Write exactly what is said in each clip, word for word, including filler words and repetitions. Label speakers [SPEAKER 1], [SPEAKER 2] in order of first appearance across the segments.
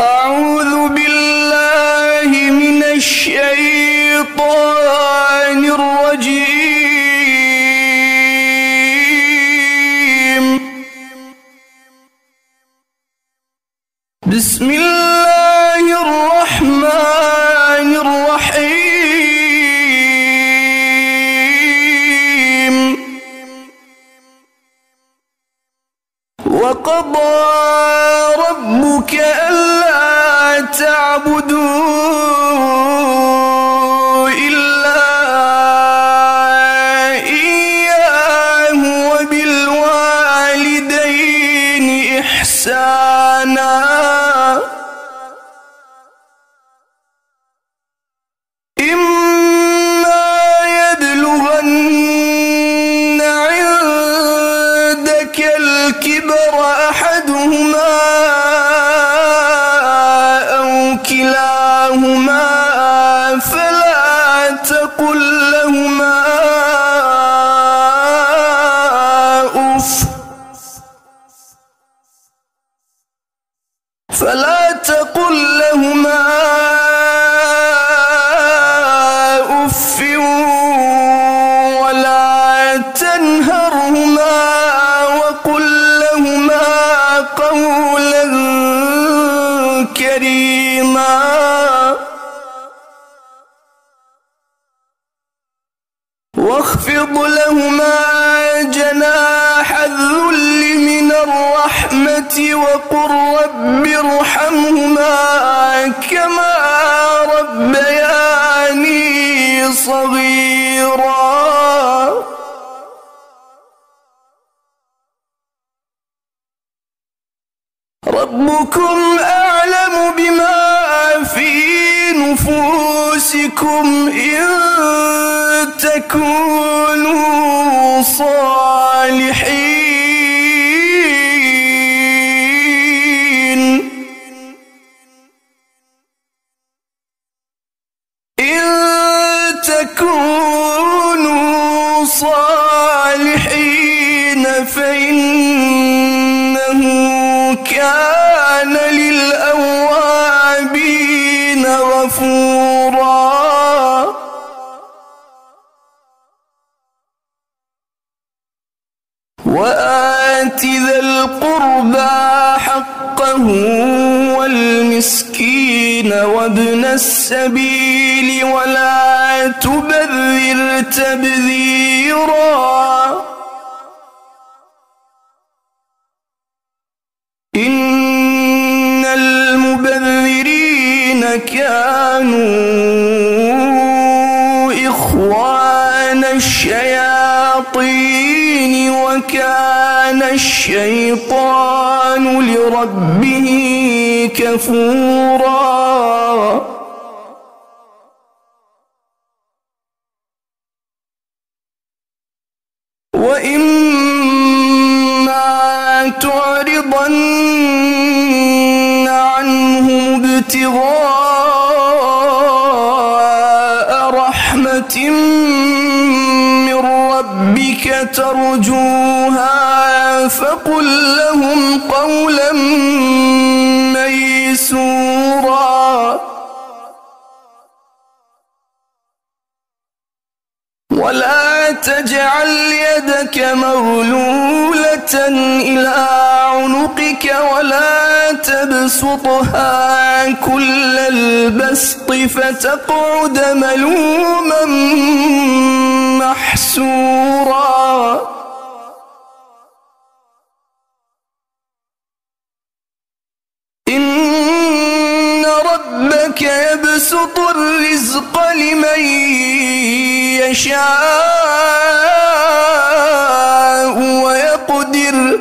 [SPEAKER 1] أعوذ بالله من الشيطان الرجيم. بسم الله الرحمن الرحيم. وقضى ربك ألا تعبدوا إلا إياه وبالوالدين إحسانا. إما يبلغن عندك الكبر أحدهما أو كلاهما فلا تقل لهما أف فلا تقل لهما أف ولا تنهرهما وقل لهما قولا كريما. واخفض لهما جناح الذل من الرحمة وقل رب ارحمهما كما ربياني صغيرا. ربكم أعلم بما في نفوسكم إن تكونوا صالحين إن تكونوا صالحين فإنه كان للأوابين غفورا. وآت ذا القربى حقه والمسكين وابن السبيل ولا تبذر تبذيرا. إن المبذرين كانوا إخوان الشياطين وكان الشيطان لربه كفورا. وإما تعرضن عنهم ابتغاء رحمة من ربك ترجوها فقل لهم قولا ميسورا. ولا تجعل يدك مغلولة إلى عنقك ولا تبسطها كل البسط فتقعد ملوما محسورا. إن ربك يبسط الرزق لمن يشاء ويقدر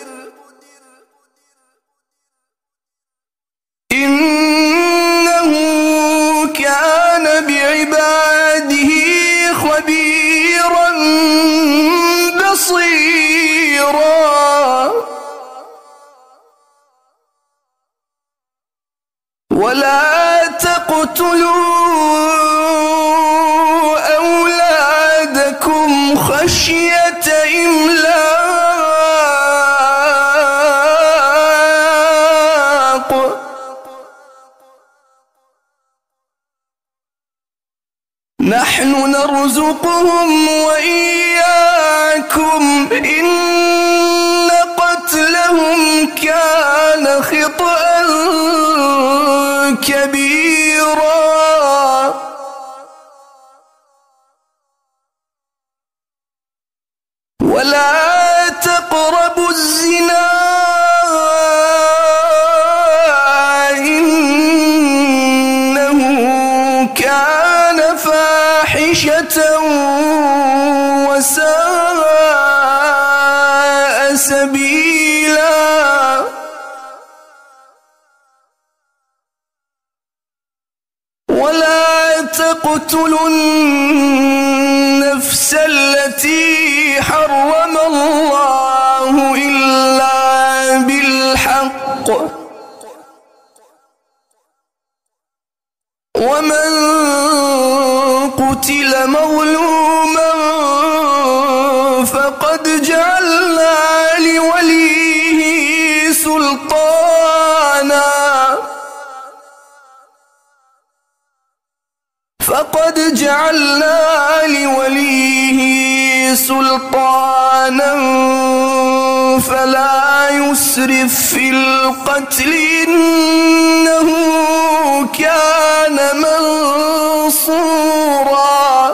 [SPEAKER 1] إنه كان بعباده خبيرا بصيرا. ولا تقتلوا أولادكم خشية إملاق نحن نرزقهم وإياكم إن قتلهم كان خطأ كبيرا ولا تقربوا الزنا إنه كان فاحشة وساء سبيلا ولا تقتلوا النفس التي حرم الله إلا بالحق ومن قتل مظلوما فقد جعلنا لوليه سلطانا فقد جعلنا لوليه سلطانا فلا يسرف في القتل إنه كان منصورا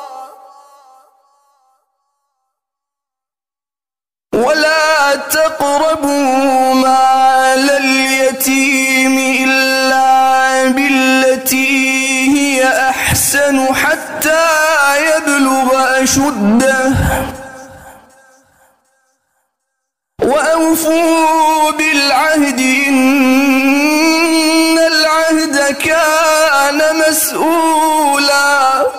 [SPEAKER 1] ولا تقربوا مال اليتيم إلا بالتي هي أحسن حتى يبلغ أشده وأوفوا بالعهد إن العهد كان مسؤولا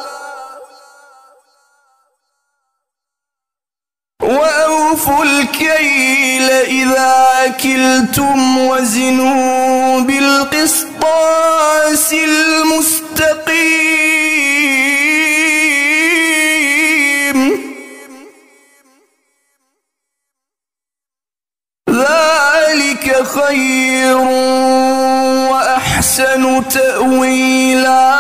[SPEAKER 1] وأوفوا الكيل إذا كلتم وزنوا بالقسطاس المستقيم ذلك خير وأحسن تأويلا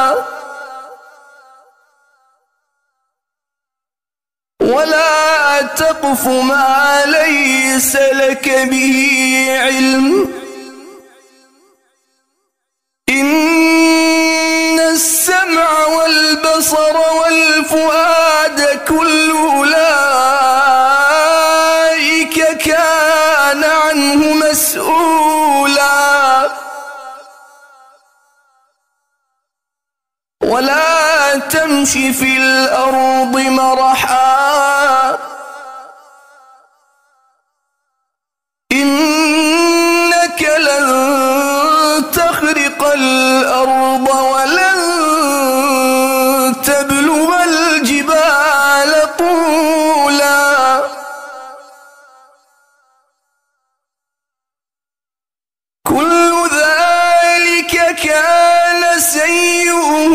[SPEAKER 1] ولا تقف ما ليس لك به علم إن السمع والبصر والفؤاد كل أولئك كان عنه مسؤولا ولا تمش في الأرض مرحا إنك لن تخرق الأرض ولن تبلغ الجبال طولا كل ذلك كان سيئه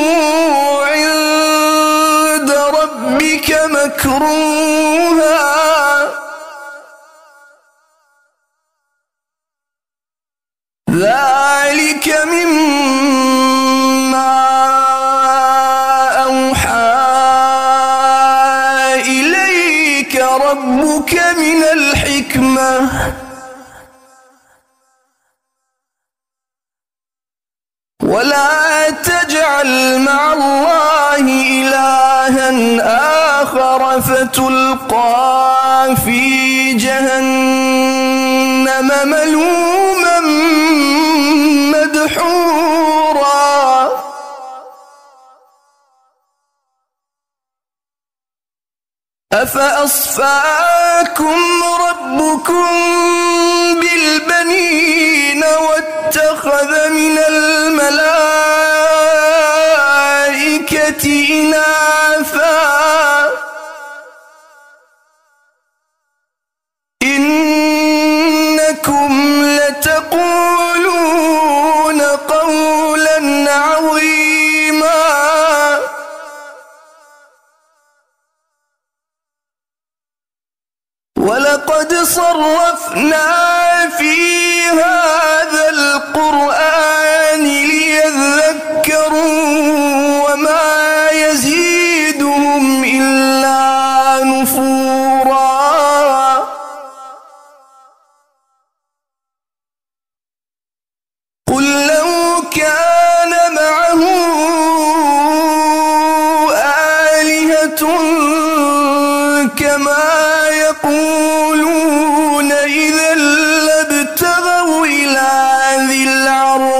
[SPEAKER 1] عند ربك مكروها ذلك مما أوحى إليك ربك من الحكمة ولا تجعل مع الله إلها آخر فتلقى في جهنم ملوما مدحورا أفأصفاكم ربكم بالبنين واتخذ من الملائكة إناثا إنكم لتقولون قولا عظيما ولقد صرفنا في هذا القرآن ليذكروا وما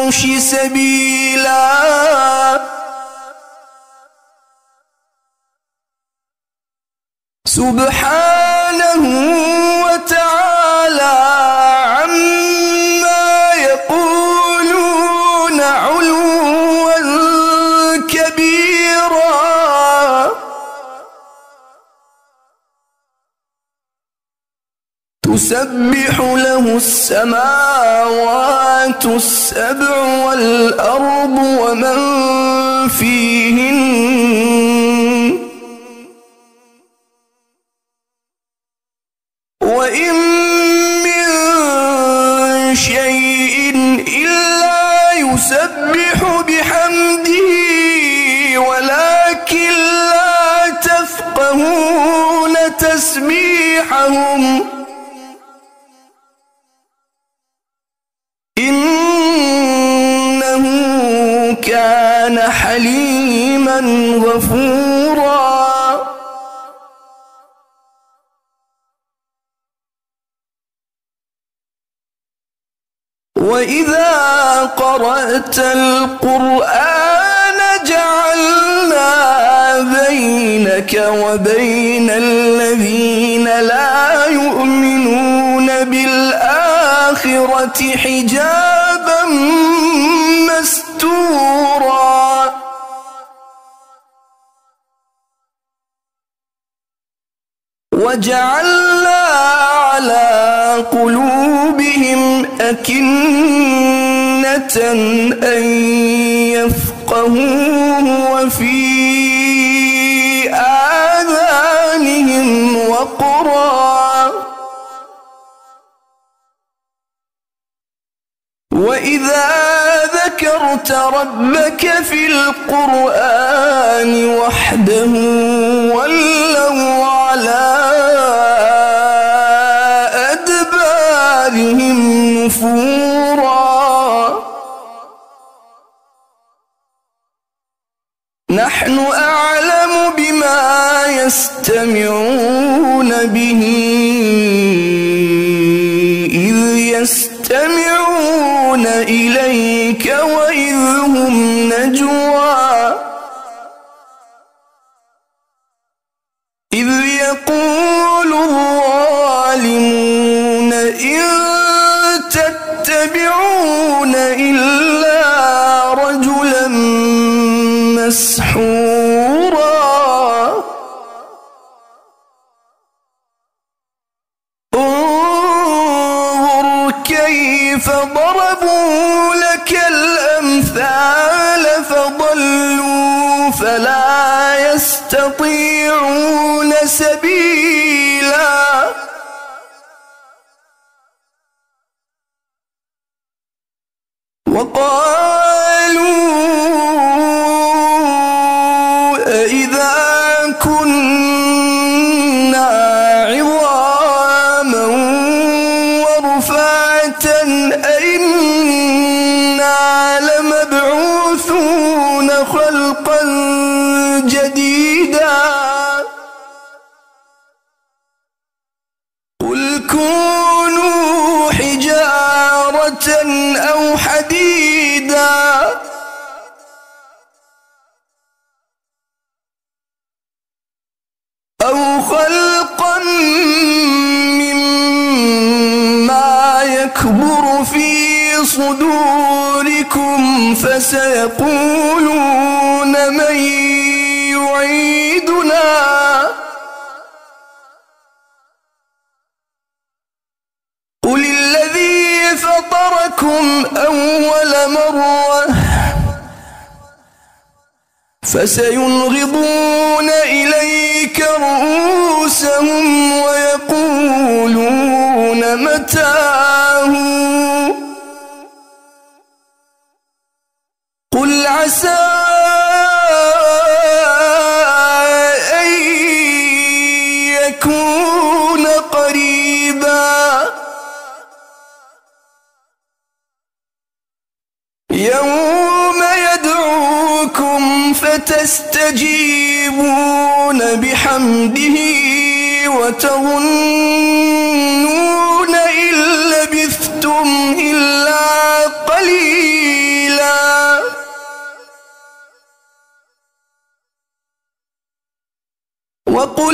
[SPEAKER 1] العرش سبيلا سبحانه وتعالى عما يقولون علوا كبيرا تسبح له السماوات السبع والأرض ومن فيهن وإن من شيء إلا يسبح بحمده ولكن لا تفقهون تسبيحهم إنه كان حليما غفورا وإذا قرأت القرآن جعلنا بينك وبين الذين لا يؤمنون بالآخرة حجابا مستورا وجعلنا على قلوبهم أكنة أن يفقهوه وفي آذانهم وقرا وإذا ذكرت ربك في القرآن وحده ولوا على أدبارهم نفورا نحن أعلم بما يستمعون به إذ يستمعون إليك وإذ هم نجوى إذ يقول الظالمون إن تتبعون إلا رجلا مسحورا انظر كيف ضربوا لك الأمثال فضلوا فلا يستطيعون سبيلا وقالوا أإذا كنا عظاما ورفاتا أإنا لمبعوثون خلقا جديدا قل كونوا حجارة أو حديدا أو خلقا مما يكبر في صدوركم فسيقولون من يعيدنا قل الذي فطركم أول مرة فسينغضون إليك رؤوسهم ويقولون متاه قل عسى أن يكون قريبا يوم يدعوكم فتستجيبون بحمده وتظنون إن لبثتم إلا قليلا. وقل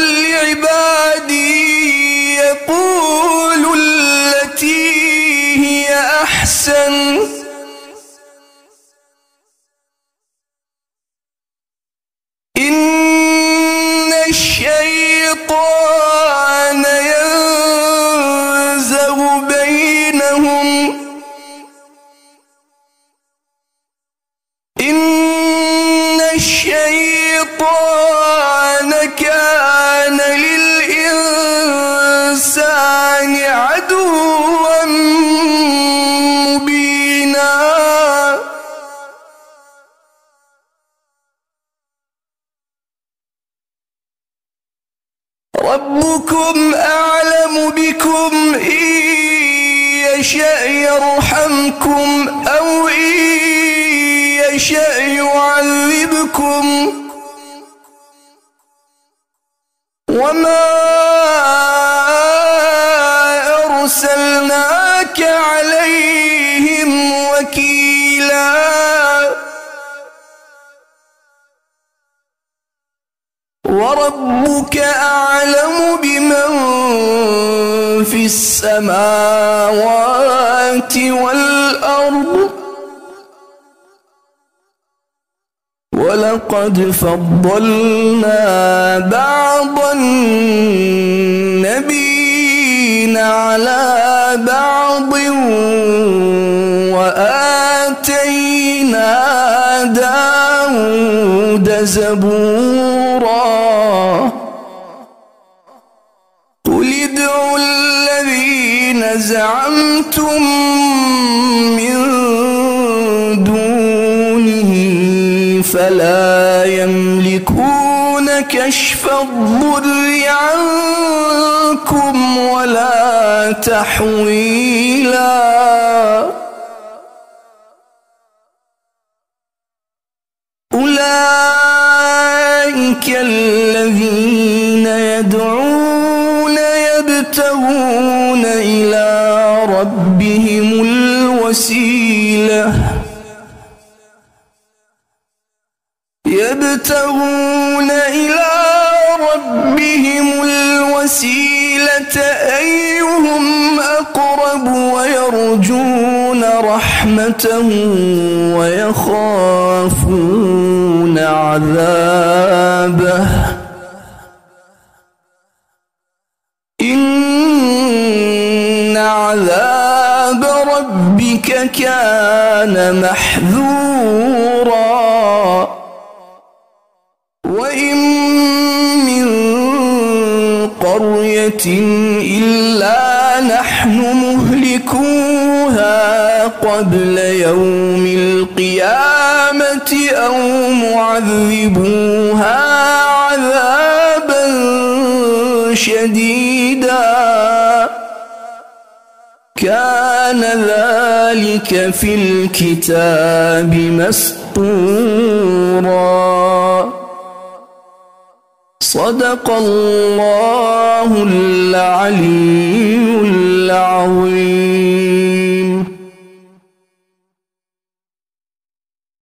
[SPEAKER 1] لعبادي يقولوا التي هي أحسن إن الشيطان ينزغ بينهم إن الشيطان كان للإنسان عدوا مبينا ربكم أعلم بكم إن يشأ يرحمكم أو إن يشأ يعذبكم وما أرسلناك عليهم وكيلا وربك أعلم بمن في السماوات والأرض ولقد فضلنا بعض النبيين على بعض وآتينا داود زبورا قل ادعوا الذين زعمتم من دونه فلا يملكون كشف الضر عنكم ولا تحويلا أولئك الذين يدعون يبتغون إلى ربهم الوسيلة يبتغون إلى ربهم الوسيلة أيهم أقرب ويرجون رحمته ويخافون عذابه إن عذاب ربك كان محذورا وإن من قرية إلا نحن مهلكوها قبل يوم القيامة أو معذبوها عذابا شديدا كان ذلك في الكتاب مسطورا صدق الله العليم